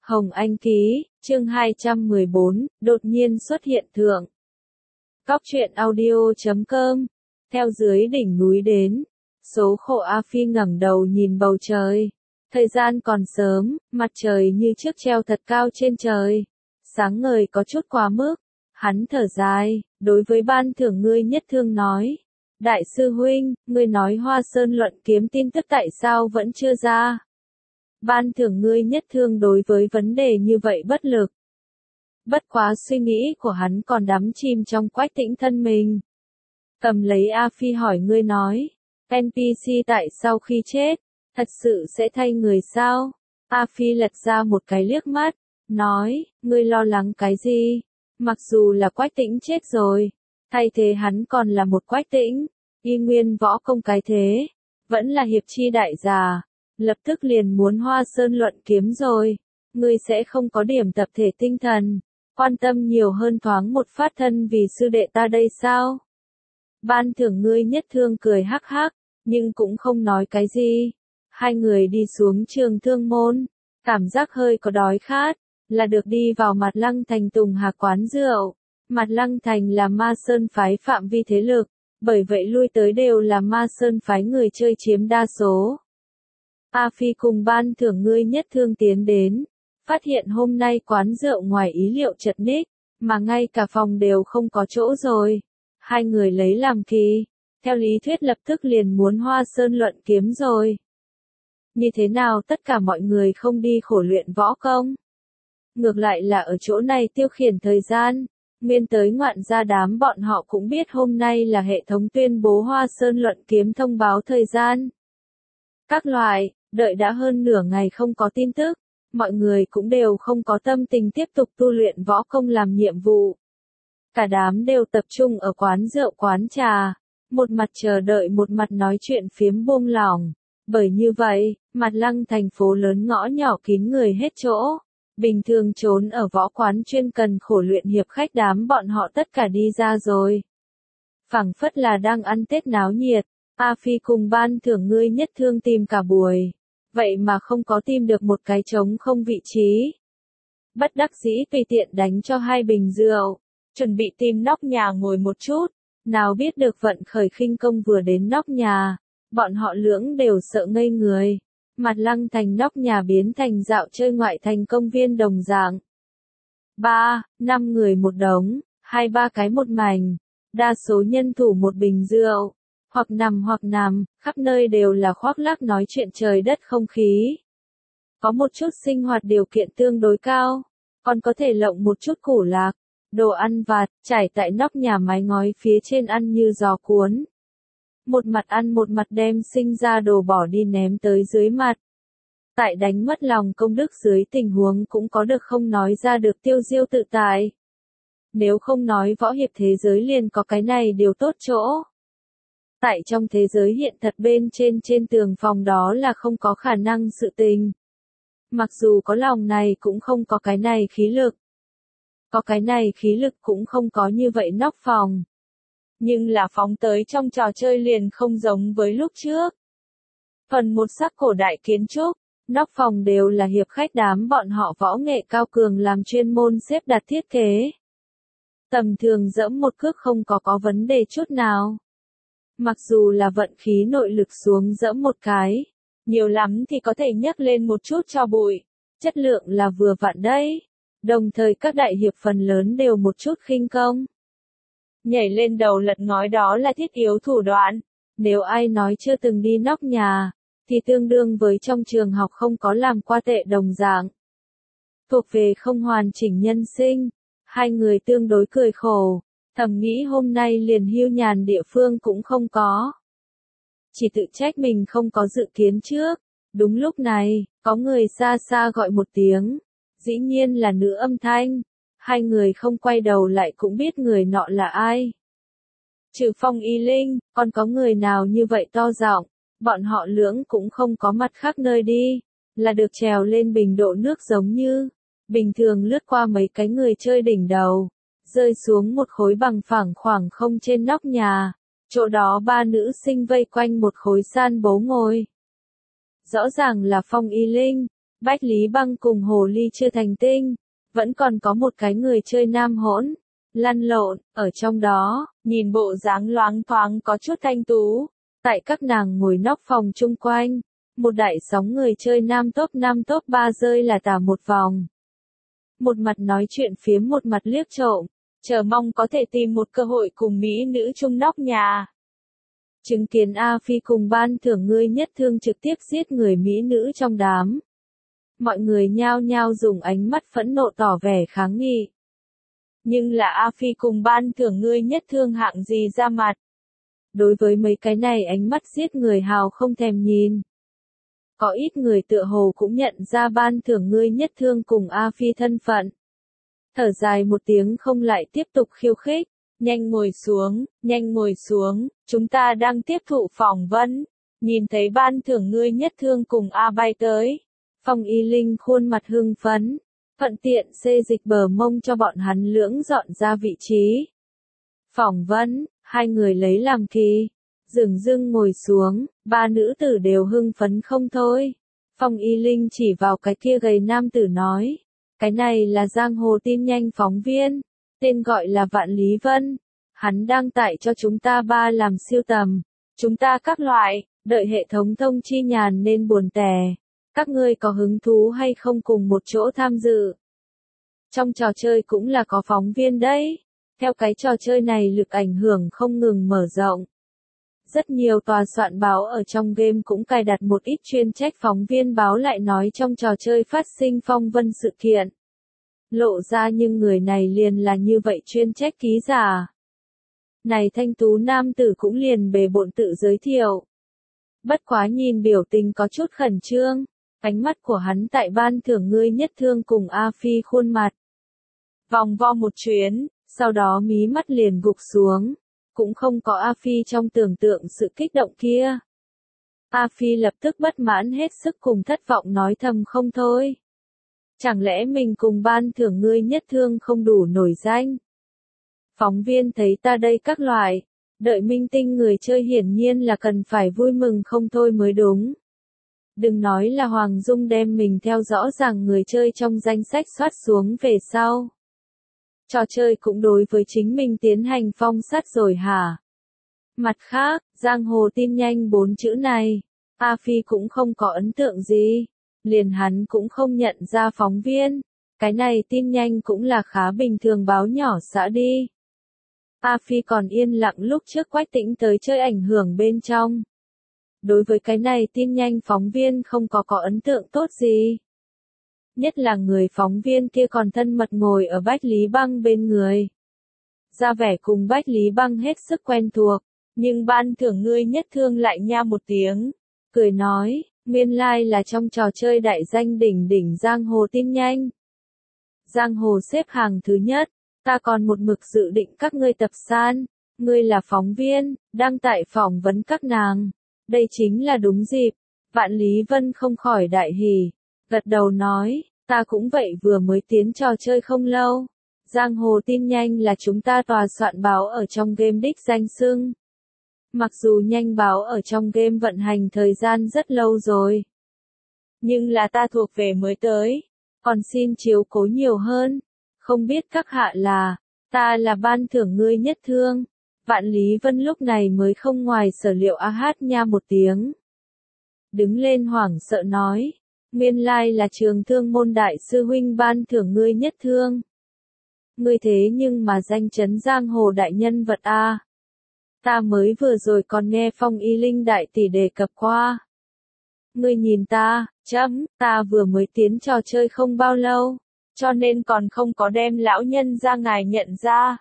Hồng Anh ký, chương 214, đột nhiên xuất hiện thượng. Cóc truyện audio.com. Theo dưới đỉnh núi đến, số khổ A Phi ngẩng đầu nhìn bầu trời. Thời gian còn sớm, mặt trời như chiếc treo thật cao trên trời. Sáng ngời có chút quá mức. Hắn thở dài, đối với ban thưởng ngươi nhất thương nói. Đại sư huynh, ngươi nói Hoa Sơn luận kiếm tin tức tại sao vẫn chưa ra? Ban thưởng ngươi nhất thương đối với vấn đề như vậy bất lực. Bất quá suy nghĩ của hắn còn đắm chìm trong Quách Tĩnh thân mình. Cầm lấy A Phi hỏi ngươi nói, NPC tại sau khi chết, thật sự sẽ thay người sao? A Phi lật ra một cái liếc mắt, nói, ngươi lo lắng cái gì? Mặc dù là Quách Tĩnh chết rồi, thay thế hắn còn là một Quách Tĩnh, y nguyên võ công cái thế, vẫn là hiệp chi đại già. Lập tức liền muốn Hoa Sơn luận kiếm rồi, ngươi sẽ không có điểm tập thể tinh thần, quan tâm nhiều hơn thoáng một phát thân vì sư đệ ta đây sao? Ban thưởng ngươi nhất thương cười hắc hắc, nhưng cũng không nói cái gì. Hai người đi xuống Trường Thương môn, cảm giác hơi có đói khát, là được đi vào Mạt Lăng Thành Tùng Hà quán rượu. Mạt Lăng Thành là Ma Sơn phái phạm vi thế lực, bởi vậy lui tới đều là Ma Sơn phái người chơi chiếm đa số. A Phi cùng ban thưởng ngươi nhất thương tiến đến, phát hiện hôm nay quán rượu ngoài ý liệu chật ních, mà ngay cả phòng đều không có chỗ rồi. Hai người lấy làm kỳ, theo lý thuyết lập tức liền muốn Hoa Sơn luận kiếm rồi. Như thế nào tất cả mọi người không đi khổ luyện võ công? Ngược lại là ở chỗ này tiêu khiển thời gian, nguyên tới ngoạn gia đám bọn họ cũng biết hôm nay là hệ thống tuyên bố Hoa Sơn luận kiếm thông báo thời gian. Các loại, đợi đã hơn nửa ngày không có tin tức, mọi người cũng đều không có tâm tình tiếp tục tu luyện võ công làm nhiệm vụ. Cả đám đều tập trung ở quán rượu quán trà, một mặt chờ đợi một mặt nói chuyện phiếm buông lỏng. Bởi như vậy, Mạt Lăng thành phố lớn ngõ nhỏ kín người hết chỗ. Bình thường trốn ở võ quán chuyên cần khổ luyện hiệp khách đám bọn họ tất cả đi ra rồi. Phảng phất là đang ăn Tết náo nhiệt. A Phi cùng ban thưởng ngươi nhất thương tìm cả buổi, vậy mà không có tìm được một cái trống không vị trí. Bất đắc dĩ tùy tiện đánh cho hai bình rượu, chuẩn bị tìm nóc nhà ngồi một chút, nào biết được vận khởi khinh công vừa đến nóc nhà, bọn họ lưỡng đều sợ ngây người. Mạt Lăng Thành nóc nhà biến thành dạo chơi ngoại thành công viên đồng dạng. 3-5 người một đống, 2-3 cái một mảnh, đa số nhân thủ một bình rượu. Hoặc nằm, khắp nơi đều là khoác lác nói chuyện trời đất không khí. Có một chút sinh hoạt điều kiện tương đối cao, còn có thể lộng một chút củ lạc, đồ ăn vặt, trải tại nóc nhà mái ngói phía trên ăn như gió cuốn. Một mặt ăn một mặt đem sinh ra đồ bỏ đi ném tới dưới mặt. Tại đánh mất lòng công đức dưới tình huống cũng có được không nói ra được tiêu diêu tự tại. Nếu không nói võ hiệp thế giới liền có cái này điều tốt chỗ. Tại trong thế giới hiện thật bên trên tường phòng đó là không có khả năng sự tình. Mặc dù có lòng này cũng không có cái này khí lực. Có cái này khí lực cũng không có như vậy nóc phòng. Nhưng là phóng tới trong trò chơi liền không giống với lúc trước. Phần một sắc cổ đại kiến trúc, nóc phòng đều là hiệp khách đám bọn họ võ nghệ cao cường làm chuyên môn xếp đặt thiết kế. Tầm thường dẫm một cước không có vấn đề chút nào. Mặc dù là vận khí nội lực xuống dẫm một cái, nhiều lắm thì có thể nhấc lên một chút cho bụi, chất lượng là vừa vặn đấy. Đồng thời các đại hiệp phần lớn đều một chút khinh công. Nhảy lên đầu lật ngói đó là thiết yếu thủ đoạn. Nếu ai nói chưa từng đi nóc nhà, thì tương đương với trong trường học không có làm qua tệ đồng dạng. Thuộc về không hoàn chỉnh nhân sinh, hai người tương đối cười khổ. Thầm nghĩ hôm nay liền hưu nhàn địa phương cũng không có. Chỉ tự trách mình không có dự kiến trước. Đúng lúc này, có người xa xa gọi một tiếng. Dĩ nhiên là nữ âm thanh. Hai người không quay đầu lại cũng biết người nọ là ai. Trừ Phong Y Linh, còn có người nào như vậy to giọng. Bọn họ lưỡng cũng không có mặt khác nơi đi. Là được trèo lên bình độ nước giống như. Bình thường lướt qua mấy cái người chơi đỉnh đầu. Rơi xuống một khối bằng phẳng khoảng không trên nóc nhà, chỗ đó ba nữ sinh vây quanh một khối san bố ngồi. Rõ ràng là Phong Y Linh, Bách Lý Băng cùng Hồ Ly chưa thành tinh, vẫn còn có một cái người chơi nam hỗn, lăn lộn, ở trong đó, nhìn bộ dáng loáng thoáng có chút thanh tú. Tại các nàng ngồi nóc phòng chung quanh, một đại sóng người chơi nam top 5 top 3 rơi là tả một vòng. Một mặt nói chuyện phiếm một mặt liếc trộm, chờ mong có thể tìm một cơ hội cùng mỹ nữ chung nóc nhà. Chứng kiến A Phi cùng ban thưởng ngươi nhất thương trực tiếp giết người mỹ nữ trong đám. Mọi người nhao nhao dùng ánh mắt phẫn nộ tỏ vẻ kháng nghị. Nhưng là A Phi cùng ban thưởng ngươi nhất thương hạng gì ra mặt. Đối với mấy cái này ánh mắt giết người hào không thèm nhìn. Có ít người tựa hồ cũng nhận ra ban thưởng ngươi nhất thương cùng A Phi thân phận. Thở dài một tiếng không lại tiếp tục khiêu khích. Nhanh ngồi xuống, chúng ta đang tiếp thụ phỏng vấn. Nhìn thấy ban thưởng ngươi nhất thương cùng A bay tới. Phong Y Linh khuôn mặt hưng phấn, thuận tiện xê dịch bờ mông cho bọn hắn lưỡng dọn ra vị trí. Phỏng vấn, hai người lấy làm kỳ, dửng dưng ngồi xuống, ba nữ tử đều hưng phấn không thôi. Phong Y Linh chỉ vào cái kia gầy nam tử nói, cái này là giang hồ tin nhanh phóng viên, tên gọi là Vạn Lý Vân, hắn đang tải cho chúng ta ba làm siêu tầm, chúng ta các loại, đợi hệ thống thông chi nhàn nên buồn tẻ. Các ngươi có hứng thú hay không cùng một chỗ tham dự? Trong trò chơi cũng là có phóng viên đấy. Theo cái trò chơi này lực ảnh hưởng không ngừng mở rộng. Rất nhiều tòa soạn báo ở trong game cũng cài đặt một ít chuyên trách phóng viên báo lại nói trong trò chơi phát sinh phong vân sự kiện. Lộ ra nhưng người này liền là như vậy chuyên trách ký giả. Này thanh tú nam tử cũng liền bề bộn tự giới thiệu. Bất quá nhìn biểu tình có chút khẩn trương. Ánh mắt của hắn tại ban thưởng ngươi nhất thương cùng A Phi khuôn mặt. Vòng vo một chuyến, sau đó mí mắt liền gục xuống. Cũng không có A Phi trong tưởng tượng sự kích động kia. A Phi lập tức bất mãn hết sức cùng thất vọng nói thầm không thôi. Chẳng lẽ mình cùng ban thưởng ngươi nhất thương không đủ nổi danh? Phóng viên thấy ta đây các loại, đợi minh tinh người chơi hiển nhiên là cần phải vui mừng không thôi mới đúng. Đừng nói là Hoàng Dung đem mình theo rõ ràng người chơi trong danh sách soát xuống về sau. Trò chơi cũng đối với chính mình tiến hành phong sát rồi hả? Mặt khác, giang hồ tin nhanh 4 chữ này, A Phi cũng không có ấn tượng gì. Liền hắn cũng không nhận ra phóng viên. Cái này tin nhanh cũng là khá bình thường báo nhỏ xã đi. A Phi còn yên lặng lúc trước Quách Tĩnh tới chơi ảnh hưởng bên trong. Đối với cái này tin nhanh phóng viên không có ấn tượng tốt gì. Nhất là người phóng viên kia còn thân mật ngồi ở Bách Lý Băng bên người. Ra vẻ cùng Bách Lý Băng hết sức quen thuộc, nhưng ban thưởng ngươi nhất thương lại nha một tiếng, cười nói, nguyên lai là trong trò chơi đại danh đỉnh đỉnh giang hồ tin nhanh. Giang hồ xếp hàng thứ nhất, ta còn một mực dự định các ngươi tập san, ngươi là phóng viên, đang tại phỏng vấn các nàng. Đây chính là đúng dịp, Vạn Lý Vân không khỏi đại hỉ, gật đầu nói, ta cũng vậy vừa mới tiến trò chơi không lâu. Giang hồ tin nhanh là chúng ta tòa soạn báo ở trong game đích danh xưng. Mặc dù nhanh báo ở trong game vận hành thời gian rất lâu rồi. Nhưng là ta thuộc về mới tới, còn xin chiếu cố nhiều hơn. Không biết các hạ là, ta là ban thưởng ngươi nhất thương. Vạn Lý Vân lúc này mới không ngoài sở liệu hát nha một tiếng. Đứng lên hoảng sợ nói, nguyên lai là Trường Thương môn đại sư huynh ban thưởng ngươi nhất thương. Ngươi thế nhưng mà danh chấn giang hồ đại nhân vật a. Ta mới vừa rồi còn nghe Phong Y Linh đại tỷ đề cập qua. Ngươi nhìn ta, ta vừa mới tiến trò chơi không bao lâu, cho nên còn không có đem lão nhân ra ngài nhận ra.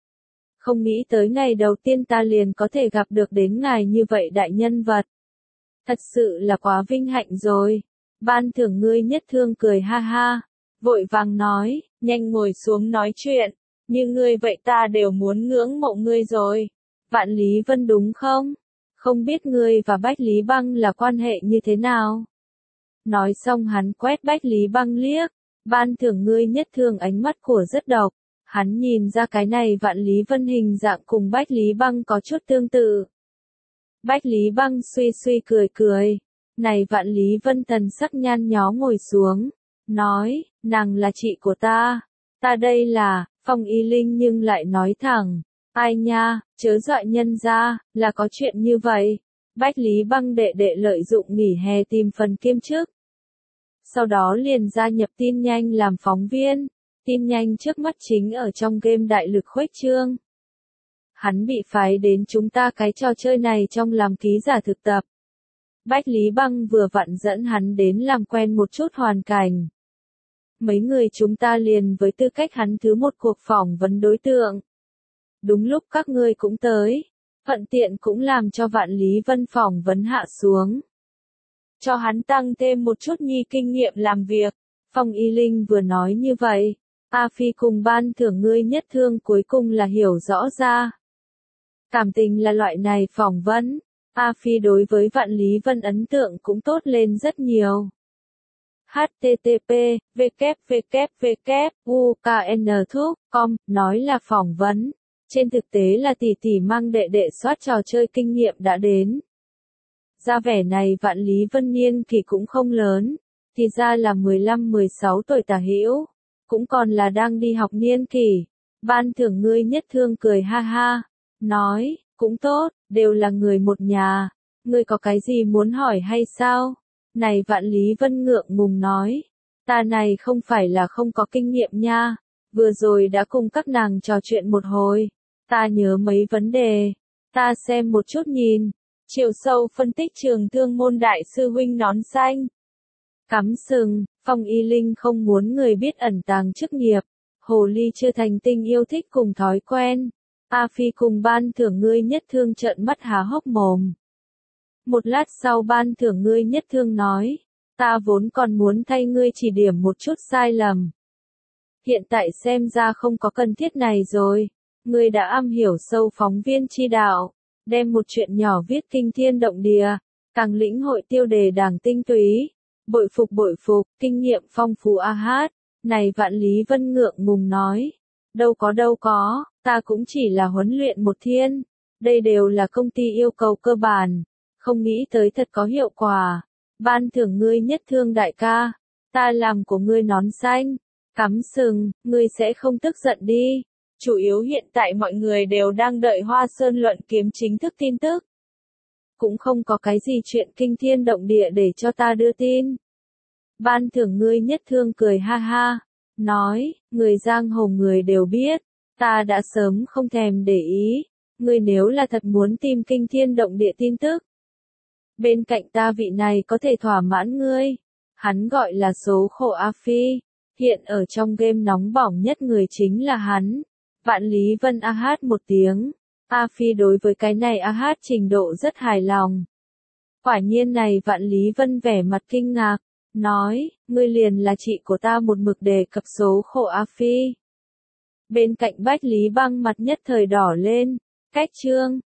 Không nghĩ tới ngày đầu tiên ta liền có thể gặp được đến ngài như vậy đại nhân vật. Thật sự là quá vinh hạnh rồi. Ban thưởng ngươi nhất thương cười ha ha, vội vàng nói, nhanh ngồi xuống nói chuyện, như ngươi vậy ta đều muốn ngưỡng mộ ngươi rồi. Vạn Lý Vân đúng không? Không biết ngươi và Bách Lý Băng là quan hệ như thế nào? Nói xong hắn quét Bách Lý Băng liếc, ban thưởng ngươi nhất thương ánh mắt của rất độc. Hắn nhìn ra cái này Vạn Lý Vân hình dạng cùng Bách Lý Băng có chút tương tự. Bách Lý Băng suy suy cười cười, Này Vạn Lý Vân thần sắc nhăn nhó ngồi xuống, nói, nàng là chị của ta đây là, Phong Y Linh nhưng lại nói thẳng, ai nha, chớ dọa nhân ra, là có chuyện như vậy. Bách Lý Băng đệ đệ lợi dụng nghỉ hè tìm phần kiêm chức. Sau đó liền gia nhập tin nhanh làm phóng viên, tin nhanh trước mắt chính ở trong game đại lực khuếch trương. Hắn bị phái đến chúng ta cái trò chơi này trong làm ký giả thực tập. Bách Lý Băng vừa vặn dẫn hắn đến làm quen một chút hoàn cảnh. Mấy người chúng ta liền với tư cách hắn thứ một cuộc phỏng vấn đối tượng. Đúng lúc các ngươi cũng tới, thuận tiện cũng làm cho Vạn Lý Vân phỏng vấn hạ xuống. Cho hắn tăng thêm một chút nhi kinh nghiệm làm việc. Phong Y Linh vừa nói như vậy, A Phi cùng ban thưởng ngươi nhất thương cuối cùng là hiểu rõ ra. Cảm tình là loại này phỏng vấn, A Phi đối với Vạn Lý Vân ấn tượng cũng tốt lên rất nhiều. http www.uknthuc.com nói là phỏng vấn, trên thực tế là tỷ tỷ mang đệ đệ soát trò chơi kinh nghiệm đã đến. Ra vẻ này Vạn Lý Vân niên kỳ cũng không lớn, thì ra là 15-16 tuổi tả hữu, cũng còn là đang đi học niên kỳ. Ban thưởng ngươi nhất thương cười ha ha, nói, cũng tốt, đều là người một nhà, ngươi có cái gì muốn hỏi hay sao? Này Vạn Lý Vân ngượng ngùng nói, ta này không phải là không có kinh nghiệm nha, vừa rồi đã cùng các nàng trò chuyện một hồi, ta nhớ mấy vấn đề, ta xem một chút nhìn. Chiều sâu phân tích trường thương môn đại sư huynh nón xanh. Cắm sừng, Phong Y Linh không muốn người biết ẩn tàng chức nghiệp, hồ ly chưa thành tinh yêu thích cùng thói quen. A Phi cùng ban thưởng ngươi nhất thương trợn mắt há hốc mồm. Một lát sau ban thưởng ngươi nhất thương nói, ta vốn còn muốn thay ngươi chỉ điểm một chút sai lầm. Hiện tại xem ra không có cần thiết này rồi, ngươi đã am hiểu sâu phóng viên chi đạo, đem một chuyện nhỏ viết kinh thiên động địa, càng lĩnh hội tiêu đề đàng tinh túy. Bội phục, kinh nghiệm phong phú a hát. Này Vạn Lý Vân ngượng ngùng nói, đâu có, ta cũng chỉ là huấn luyện một thiên, đây đều là công ty yêu cầu cơ bản, không nghĩ tới thật có hiệu quả. Ban thưởng ngươi nhất thương đại ca, ta làm của ngươi nón xanh, cắm sừng, ngươi sẽ không tức giận đi. Chủ yếu hiện tại mọi người đều đang đợi Hoa Sơn luận kiếm chính thức tin tức. Cũng không có cái gì chuyện kinh thiên động địa để cho ta đưa tin. Ban thưởng ngươi nhất thương cười ha ha, nói, người giang hồ người đều biết, ta đã sớm không thèm để ý, ngươi nếu là thật muốn tìm kinh thiên động địa tin tức. Bên cạnh ta vị này có thể thỏa mãn ngươi, hắn gọi là số khổ A Phi, hiện ở trong game nóng bỏng nhất người chính là hắn. Vạn Lý Vân a hát một tiếng, A Phi đối với cái này a hát trình độ rất hài lòng. Quả nhiên này Vạn Lý Vân vẻ mặt kinh ngạc, nói, ngươi liền là chị của ta một mực đề cập số khổ A Phi. Bên cạnh Bách Lý Băng mặt nhất thời đỏ lên, cách chương.